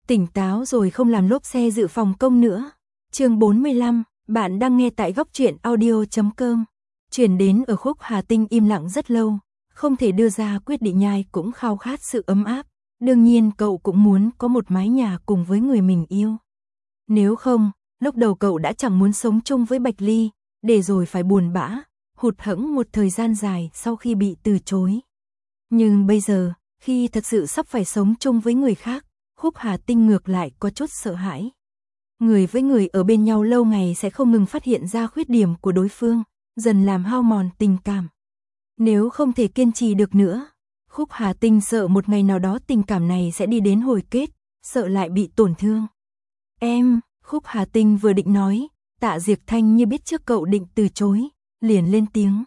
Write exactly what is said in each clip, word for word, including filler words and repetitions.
Tỉnh táo rồi không làm lốp xe dự phòng công nữa. Chương bốn mươi lăm, bạn đang nghe tại góc truyện audio chấm com. Chuyển đến ở khúc Hà Tinh im lặng rất lâu, không thể đưa ra quyết định, nhai cũng khao khát sự ấm áp. Đương nhiên cậu cũng muốn có một mái nhà cùng với người mình yêu. Nếu không, lúc đầu cậu đã chẳng muốn sống chung với Bạch Ly, để rồi phải buồn bã, hụt hẫng một thời gian dài sau khi bị từ chối. Nhưng bây giờ, khi thật sự sắp phải sống chung với người khác, khúc Hà Tinh ngược lại có chút sợ hãi. Người với người ở bên nhau lâu ngày sẽ không ngừng phát hiện ra khuyết điểm của đối phương, dần làm hao mòn tình cảm. Nếu không thể kiên trì được nữa, khúc Hà Tinh sợ một ngày nào đó tình cảm này sẽ đi đến hồi kết, sợ lại bị tổn thương. Em, khúc Hà Tinh vừa định nói, Tạ Diệp Thanh như biết trước cậu định từ chối, liền lên tiếng.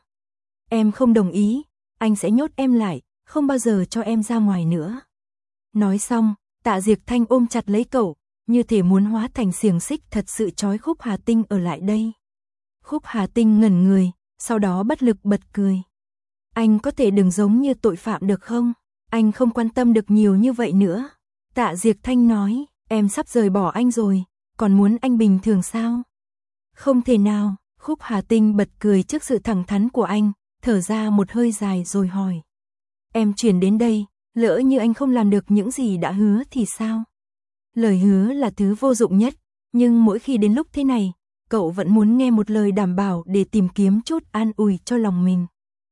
Em không đồng ý, anh sẽ nhốt em lại, không bao giờ cho em ra ngoài nữa. Nói xong, Tạ Diệp Thanh ôm chặt lấy cậu, như thể muốn hóa thành xiềng xích thật sự trói khúc Hà Tinh ở lại đây. Khúc Hà Tinh ngẩn người, sau đó bất lực bật cười. Anh có thể đừng giống như tội phạm được không? Anh không quan tâm được nhiều như vậy nữa. Tạ Diệp Thanh nói, em sắp rời bỏ anh rồi, còn muốn anh bình thường sao? Không thể nào, khúc Hà Tinh bật cười trước sự thẳng thắn của anh, thở ra một hơi dài rồi hỏi. Em chuyển đến đây, lỡ như anh không làm được những gì đã hứa thì sao? Lời hứa là thứ vô dụng nhất, nhưng mỗi khi đến lúc thế này, cậu vẫn muốn nghe một lời đảm bảo để tìm kiếm chút an ủi cho lòng mình.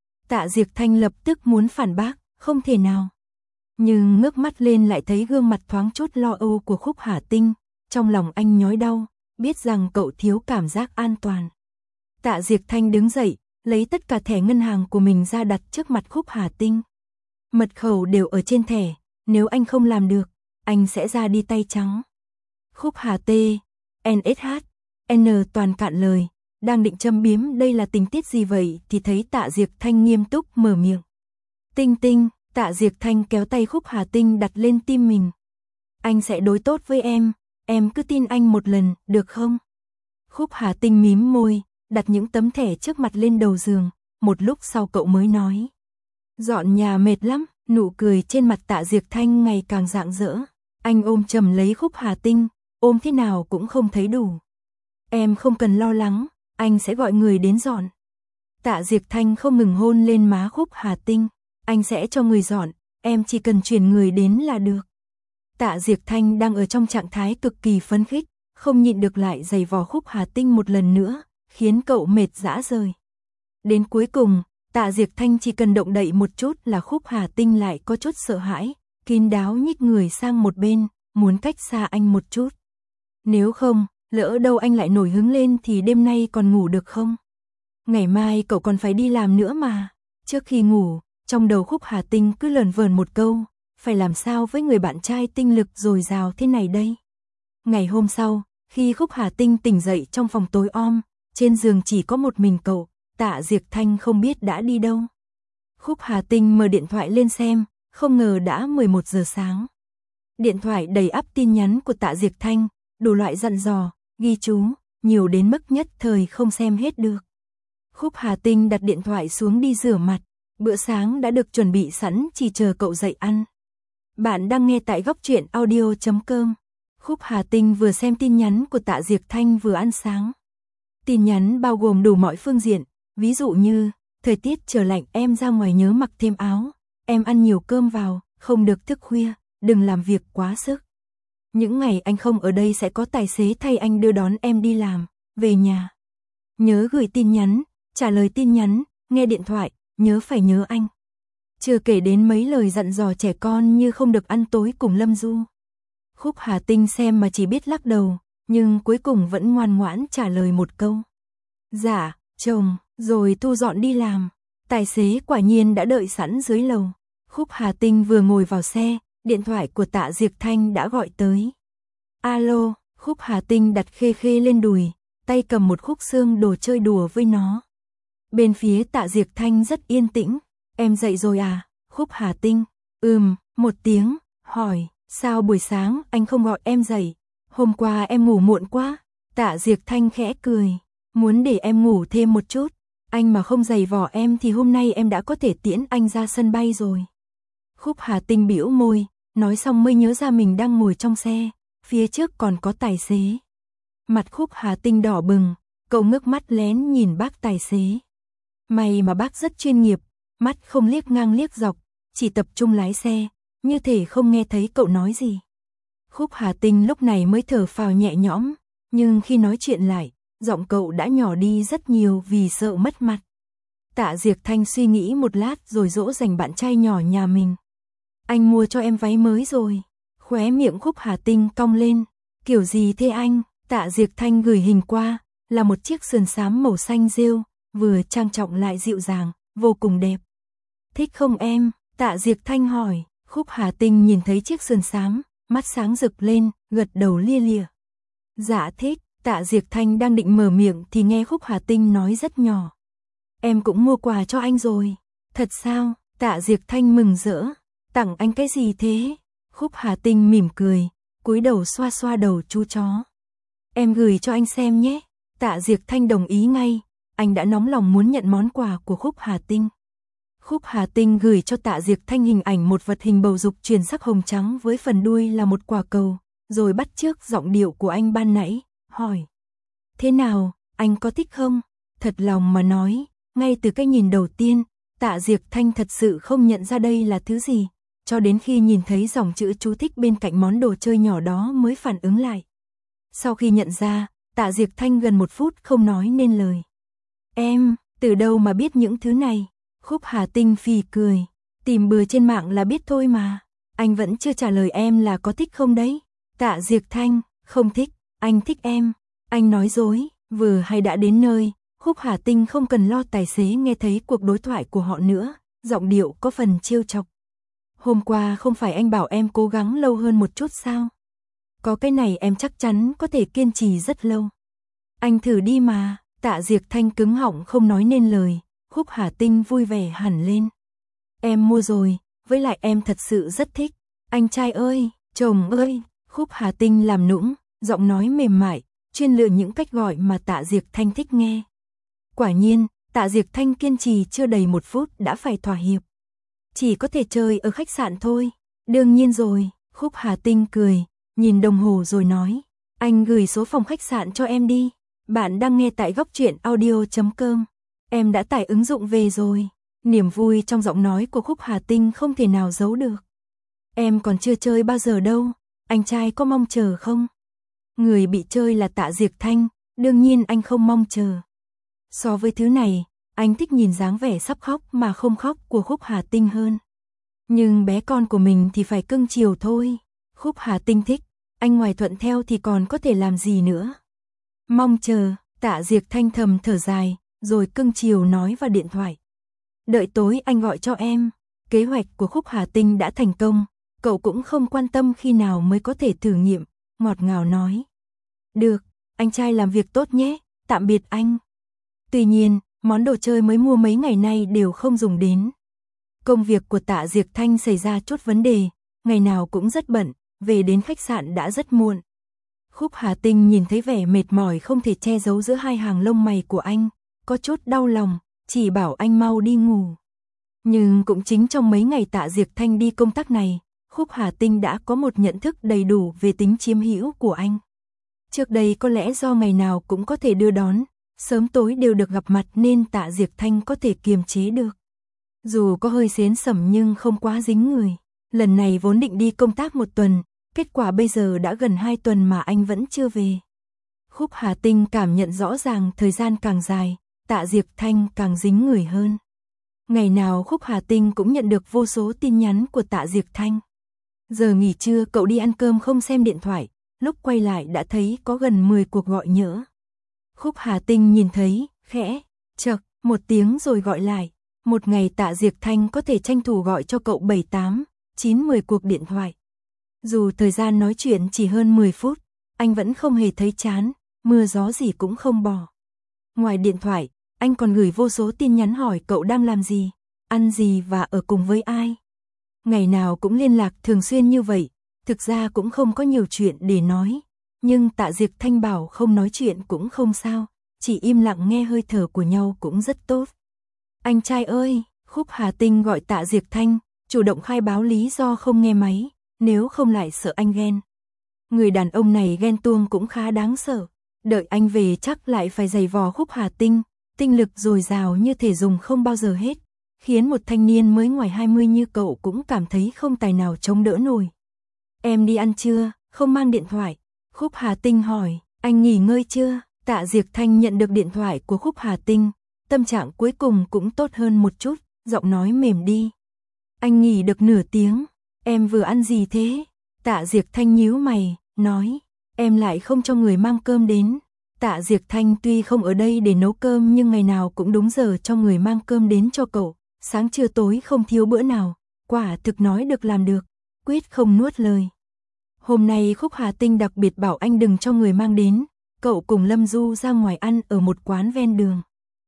Tạ Diệp Thanh lập tức muốn phản bác, không thể nào. Nhưng ngước mắt lên lại thấy gương mặt thoáng chút lo âu của khúc Hà Tinh, trong lòng anh nhói đau, biết rằng cậu thiếu cảm giác an toàn. Tạ Diệp Thanh đứng dậy, lấy tất cả thẻ ngân hàng của mình ra đặt trước mặt khúc Hà Tinh. Mật khẩu đều ở trên thẻ, nếu anh không làm được, anh sẽ ra đi tay trắng. Khúc Hà T, en ét hát, N toàn cạn lời, đang định châm biếm đây là tình tiết gì vậy thì thấy Tạ Diệp Thanh nghiêm túc mở miệng. Tinh Tinh, Tạ Diệp Thanh kéo tay khúc Hà Tinh đặt lên tim mình. Anh sẽ đối tốt với em, em cứ tin anh một lần, được không? Khúc Hà Tinh mím môi, đặt những tấm thẻ trước mặt lên đầu giường, một lúc sau cậu mới nói. Dọn nhà mệt lắm, nụ cười trên mặt Tạ Diệp Thanh ngày càng rạng rỡ. Anh ôm chầm lấy khúc Hà Tinh, ôm thế nào cũng không thấy đủ. Em không cần lo lắng, anh sẽ gọi người đến dọn. Tạ Diệp Thanh không ngừng hôn lên má khúc Hà Tinh. Anh sẽ cho người dọn, em chỉ cần chuyển người đến là được. Tạ Diệp Thanh đang ở trong trạng thái cực kỳ phấn khích, không nhịn được lại giày vò khúc Hà Tinh một lần nữa, khiến cậu mệt rã rời. Đến cuối cùng, Tạ Diệp Thanh chỉ cần động đậy một chút là khúc Hà Tinh lại có chút sợ hãi, kín đáo nhích người sang một bên, muốn cách xa anh một chút. Nếu không, lỡ đâu anh lại nổi hứng lên thì đêm nay còn ngủ được không? Ngày mai cậu còn phải đi làm nữa mà. Trước khi ngủ, trong đầu khúc Hà Tinh cứ lờn vờn một câu, phải làm sao với người bạn trai tinh lực dồi dào thế này đây? Ngày hôm sau, khi khúc Hà Tinh tỉnh dậy trong phòng tối om, trên giường chỉ có một mình cậu, Tạ Diệp Thanh không biết đã đi đâu. Khúc Hà Tinh mở điện thoại lên xem, không ngờ đã mười một giờ sáng. Điện thoại đầy ắp tin nhắn của Tạ Diệp Thanh, đủ loại dặn dò, ghi chú, nhiều đến mức nhất thời không xem hết được. Khúc Hà Tinh đặt điện thoại xuống đi rửa mặt, bữa sáng đã được chuẩn bị sẵn chỉ chờ cậu dậy ăn. Bạn đang nghe tại góc truyện audio chấm com. Khúc Hà Tinh vừa xem tin nhắn của Tạ Diệp Thanh vừa ăn sáng. Tin nhắn bao gồm đủ mọi phương diện, ví dụ như, thời tiết trở lạnh em ra ngoài nhớ mặc thêm áo, em ăn nhiều cơm vào, không được thức khuya, đừng làm việc quá sức. Những ngày anh không ở đây sẽ có tài xế thay anh đưa đón em đi làm, về nhà. Nhớ gửi tin nhắn, trả lời tin nhắn, nghe điện thoại, nhớ phải nhớ anh. Chưa kể đến mấy lời dặn dò trẻ con như không được ăn tối cùng Lâm Du. Khúc Hà Tinh xem mà chỉ biết lắc đầu, nhưng cuối cùng vẫn ngoan ngoãn trả lời một câu. Dạ, chồng, rồi thu dọn đi làm. Tài xế quả nhiên đã đợi sẵn dưới lầu. Khúc Hà Tinh vừa ngồi vào xe, điện thoại của Tạ Diệp Thanh đã gọi tới. Alo, khúc Hà Tinh đặt khê khê lên đùi, tay cầm một khúc xương đồ chơi đùa với nó. Bên phía Tạ Diệp Thanh rất yên tĩnh. Em dậy rồi à? Khúc Hà Tinh. Ừm, một tiếng, hỏi, sao buổi sáng anh không gọi em dậy? Hôm qua em ngủ muộn quá. Tạ Diệp Thanh khẽ cười, muốn để em ngủ thêm một chút. Anh mà không giày vò em thì hôm nay em đã có thể tiễn anh ra sân bay rồi. Khúc Hà Tinh bĩu môi, nói xong mới nhớ ra mình đang ngồi trong xe, phía trước còn có tài xế. Mặt Khúc Hà Tinh đỏ bừng, cậu ngước mắt lén nhìn bác tài xế. May mà bác rất chuyên nghiệp, mắt không liếc ngang liếc dọc, chỉ tập trung lái xe, như thể không nghe thấy cậu nói gì. Khúc Hà Tinh lúc này mới thở phào nhẹ nhõm, nhưng khi nói chuyện lại, giọng cậu đã nhỏ đi rất nhiều vì sợ mất mặt. Tạ Diệc Thanh suy nghĩ một lát rồi dỗ dành bạn trai nhỏ nhà mình. Anh mua cho em váy mới rồi. Khóe miệng Khúc Hà Tinh cong lên. Kiểu gì thế anh? Tạ Diệc Thanh gửi hình qua, là một chiếc sườn xám màu xanh rêu, vừa trang trọng lại dịu dàng, vô cùng đẹp. Thích không em? Tạ Diệc Thanh hỏi. Khúc Hà Tinh nhìn thấy chiếc sườn xám, mắt sáng rực lên, gật đầu lia lịa. Dạ thích. Tạ Diệc Thanh đang định mở miệng thì nghe Khúc Hà Tinh nói rất nhỏ. Em cũng mua quà cho anh rồi. Thật sao? Tạ Diệc Thanh mừng rỡ. Tặng anh cái gì thế? Khúc Hà Tinh mỉm cười, cúi đầu xoa xoa đầu chú chó. Em gửi cho anh xem nhé. Tạ Diệc Thanh đồng ý ngay, anh đã nóng lòng muốn nhận món quà của Khúc Hà Tinh. Khúc Hà Tinh gửi cho Tạ Diệc Thanh hình ảnh một vật hình bầu dục chuyển sắc hồng trắng với phần đuôi là một quả cầu, rồi bắt chước giọng điệu của anh ban nãy, hỏi. Thế nào, anh có thích không? Thật lòng mà nói, ngay từ cái nhìn đầu tiên, Tạ Diệc Thanh thật sự không nhận ra đây là thứ gì, cho đến khi nhìn thấy dòng chữ chú thích bên cạnh món đồ chơi nhỏ đó mới phản ứng lại. Sau khi nhận ra, Tạ Diệc Thanh gần một phút không nói nên lời. Em, từ đâu mà biết những thứ này? Khúc Hà Tinh phì cười, tìm bừa trên mạng là biết thôi mà. Anh vẫn chưa trả lời em là có thích không đấy. Tạ Diệc Thanh, không thích, anh thích em. Anh nói dối, vừa hay đã đến nơi, Khúc Hà Tinh không cần lo tài xế nghe thấy cuộc đối thoại của họ nữa, giọng điệu có phần trêu chọc. Hôm qua không phải anh bảo em cố gắng lâu hơn một chút sao? Có cái này em chắc chắn có thể kiên trì rất lâu. Anh thử đi mà. Tạ Diệc Thanh cứng họng không nói nên lời. Khúc Hà Tinh vui vẻ hẳn lên. Em mua rồi, với lại em thật sự rất thích. Anh trai ơi, chồng ơi. Khúc Hà Tinh làm nũng, giọng nói mềm mại, chuyên lựa những cách gọi mà Tạ Diệc Thanh thích nghe. Quả nhiên, Tạ Diệc Thanh kiên trì chưa đầy một phút đã phải thỏa hiệp. Chỉ có thể chơi ở khách sạn thôi. Đương nhiên rồi. Khúc Hà Tinh cười, nhìn đồng hồ rồi nói. Anh gửi số phòng khách sạn cho em đi. Bạn đang nghe tại góc truyện audio chấm com. Em đã tải ứng dụng về rồi. Niềm vui trong giọng nói của Khúc Hà Tinh không thể nào giấu được. Em còn chưa chơi bao giờ đâu. Anh trai có mong chờ không? Người bị chơi là Tạ Diệc Thanh, đương nhiên anh không mong chờ. So với thứ này, anh thích nhìn dáng vẻ sắp khóc mà không khóc của Khúc Hà Tinh hơn. Nhưng bé con của mình thì phải cưng chiều thôi. Khúc Hà Tinh thích, anh ngoài thuận theo thì còn có thể làm gì nữa. Mong chờ, Tạ Diệc Thanh thầm thở dài, rồi cưng chiều nói vào điện thoại. Đợi tối anh gọi cho em. Kế hoạch của Khúc Hà Tinh đã thành công, cậu cũng không quan tâm khi nào mới có thể thử nghiệm, ngọt ngào nói. Được, anh trai làm việc tốt nhé, tạm biệt anh. Tuy nhiên, món đồ chơi mới mua mấy ngày nay đều không dùng đến. Công việc của Tạ Diệc Thanh xảy ra chút vấn đề, ngày nào cũng rất bận, về đến khách sạn đã rất muộn. Khúc Hà Tinh nhìn thấy vẻ mệt mỏi không thể che giấu giữa hai hàng lông mày của anh, có chút đau lòng, chỉ bảo anh mau đi ngủ. Nhưng cũng chính trong mấy ngày Tạ Diệc Thanh đi công tác này, Khúc Hà Tinh đã có một nhận thức đầy đủ về tính chiếm hữu của anh. Trước đây có lẽ do ngày nào cũng có thể đưa đón, sớm tối đều được gặp mặt nên Tạ Diệc Thanh có thể kiềm chế được. Dù có hơi xến xẩm nhưng không quá dính người. Lần này vốn định đi công tác một tuần, kết quả bây giờ đã gần hai tuần mà anh vẫn chưa về. Khúc Hà Tinh cảm nhận rõ ràng thời gian càng dài, Tạ Diệc Thanh càng dính người hơn. Ngày nào Khúc Hà Tinh cũng nhận được vô số tin nhắn của Tạ Diệc Thanh. Giờ nghỉ trưa cậu đi ăn cơm không xem điện thoại, lúc quay lại đã thấy có gần mười cuộc gọi nhỡ. Khúc Hà Tinh nhìn thấy, khẽ, chậc, một tiếng rồi gọi lại. Một ngày Tạ Diệc Thanh có thể tranh thủ gọi cho cậu bảy tám, chín mười cuộc điện thoại. Dù thời gian nói chuyện chỉ hơn mười phút, anh vẫn không hề thấy chán, mưa gió gì cũng không bỏ. Ngoài điện thoại, anh còn gửi vô số tin nhắn hỏi cậu đang làm gì, ăn gì và ở cùng với ai. Ngày nào cũng liên lạc thường xuyên như vậy, thực ra cũng không có nhiều chuyện để nói. Nhưng Tạ Diệc Thanh bảo không nói chuyện cũng không sao, chỉ im lặng nghe hơi thở của nhau cũng rất tốt. Anh trai ơi, Khúc Hà Tinh gọi Tạ Diệc Thanh, chủ động khai báo lý do không nghe máy, nếu không lại sợ anh ghen. Người đàn ông này ghen tuông cũng khá đáng sợ. Đợi anh về chắc lại phải giày vò Khúc Hà Tinh, tinh lực dồi dào như thể dùng không bao giờ hết, khiến một thanh niên mới ngoài hai mươi như cậu cũng cảm thấy không tài nào chống đỡ nổi. Em đi ăn chưa, không mang điện thoại? Khúc Hà Tinh hỏi. Anh nghỉ ngơi chưa? Tạ Diệc Thanh nhận được điện thoại của Khúc Hà Tinh, tâm trạng cuối cùng cũng tốt hơn một chút, giọng nói mềm đi. Anh nghỉ được nửa tiếng, em vừa ăn gì thế? Tạ Diệc Thanh nhíu mày, nói, em lại không cho người mang cơm đến. Tạ Diệc Thanh tuy không ở đây để nấu cơm nhưng ngày nào cũng đúng giờ cho người mang cơm đến cho cậu, sáng trưa tối không thiếu bữa nào, quả thực nói được làm được, quyết không nuốt lời. Hôm nay Khúc Hà Tinh đặc biệt bảo anh đừng cho người mang đến, cậu cùng Lâm Du ra ngoài ăn ở một quán ven đường.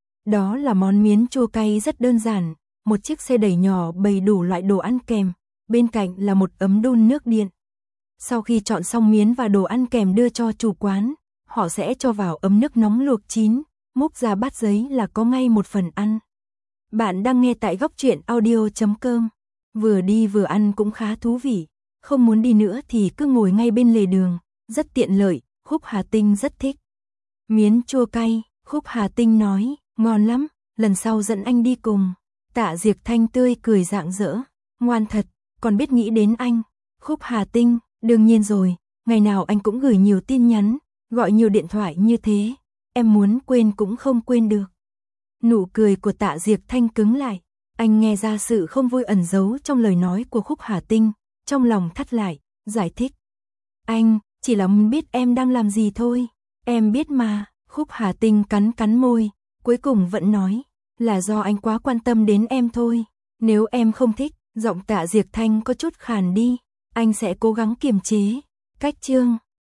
Đó là món miến chua cay rất đơn giản, một chiếc xe đẩy nhỏ bày đủ loại đồ ăn kèm, bên cạnh là một ấm đun nước điện. Sau khi chọn xong miến và đồ ăn kèm đưa cho chủ quán, họ sẽ cho vào ấm nước nóng luộc chín, múc ra bát giấy là có ngay một phần ăn. Bạn đang nghe tại góc truyện audio chấm com. Vừa đi vừa ăn cũng khá thú vị, không muốn đi nữa thì cứ ngồi ngay bên lề đường, rất tiện lợi, Khúc Hà Tinh rất thích. Miến chua cay, Khúc Hà Tinh nói, ngon lắm, lần sau dẫn anh đi cùng. Tạ Diệc Thanh tươi cười rạng rỡ, ngoan thật, còn biết nghĩ đến anh. Khúc Hà Tinh, đương nhiên rồi, ngày nào anh cũng gửi nhiều tin nhắn, gọi nhiều điện thoại như thế, em muốn quên cũng không quên được. Nụ cười của Tạ Diệc Thanh cứng lại, anh nghe ra sự không vui ẩn giấu trong lời nói của Khúc Hà Tinh, trong lòng thắt lại, giải thích. Anh, chỉ là muốn biết em đang làm gì thôi, em biết mà. Khúc Hà Tinh cắn cắn môi, cuối cùng vẫn nói, là do anh quá quan tâm đến em thôi, nếu em không thích, giọng Tạ Diệc Thanh có chút khàn đi, anh sẽ cố gắng kiềm chế. Cách chương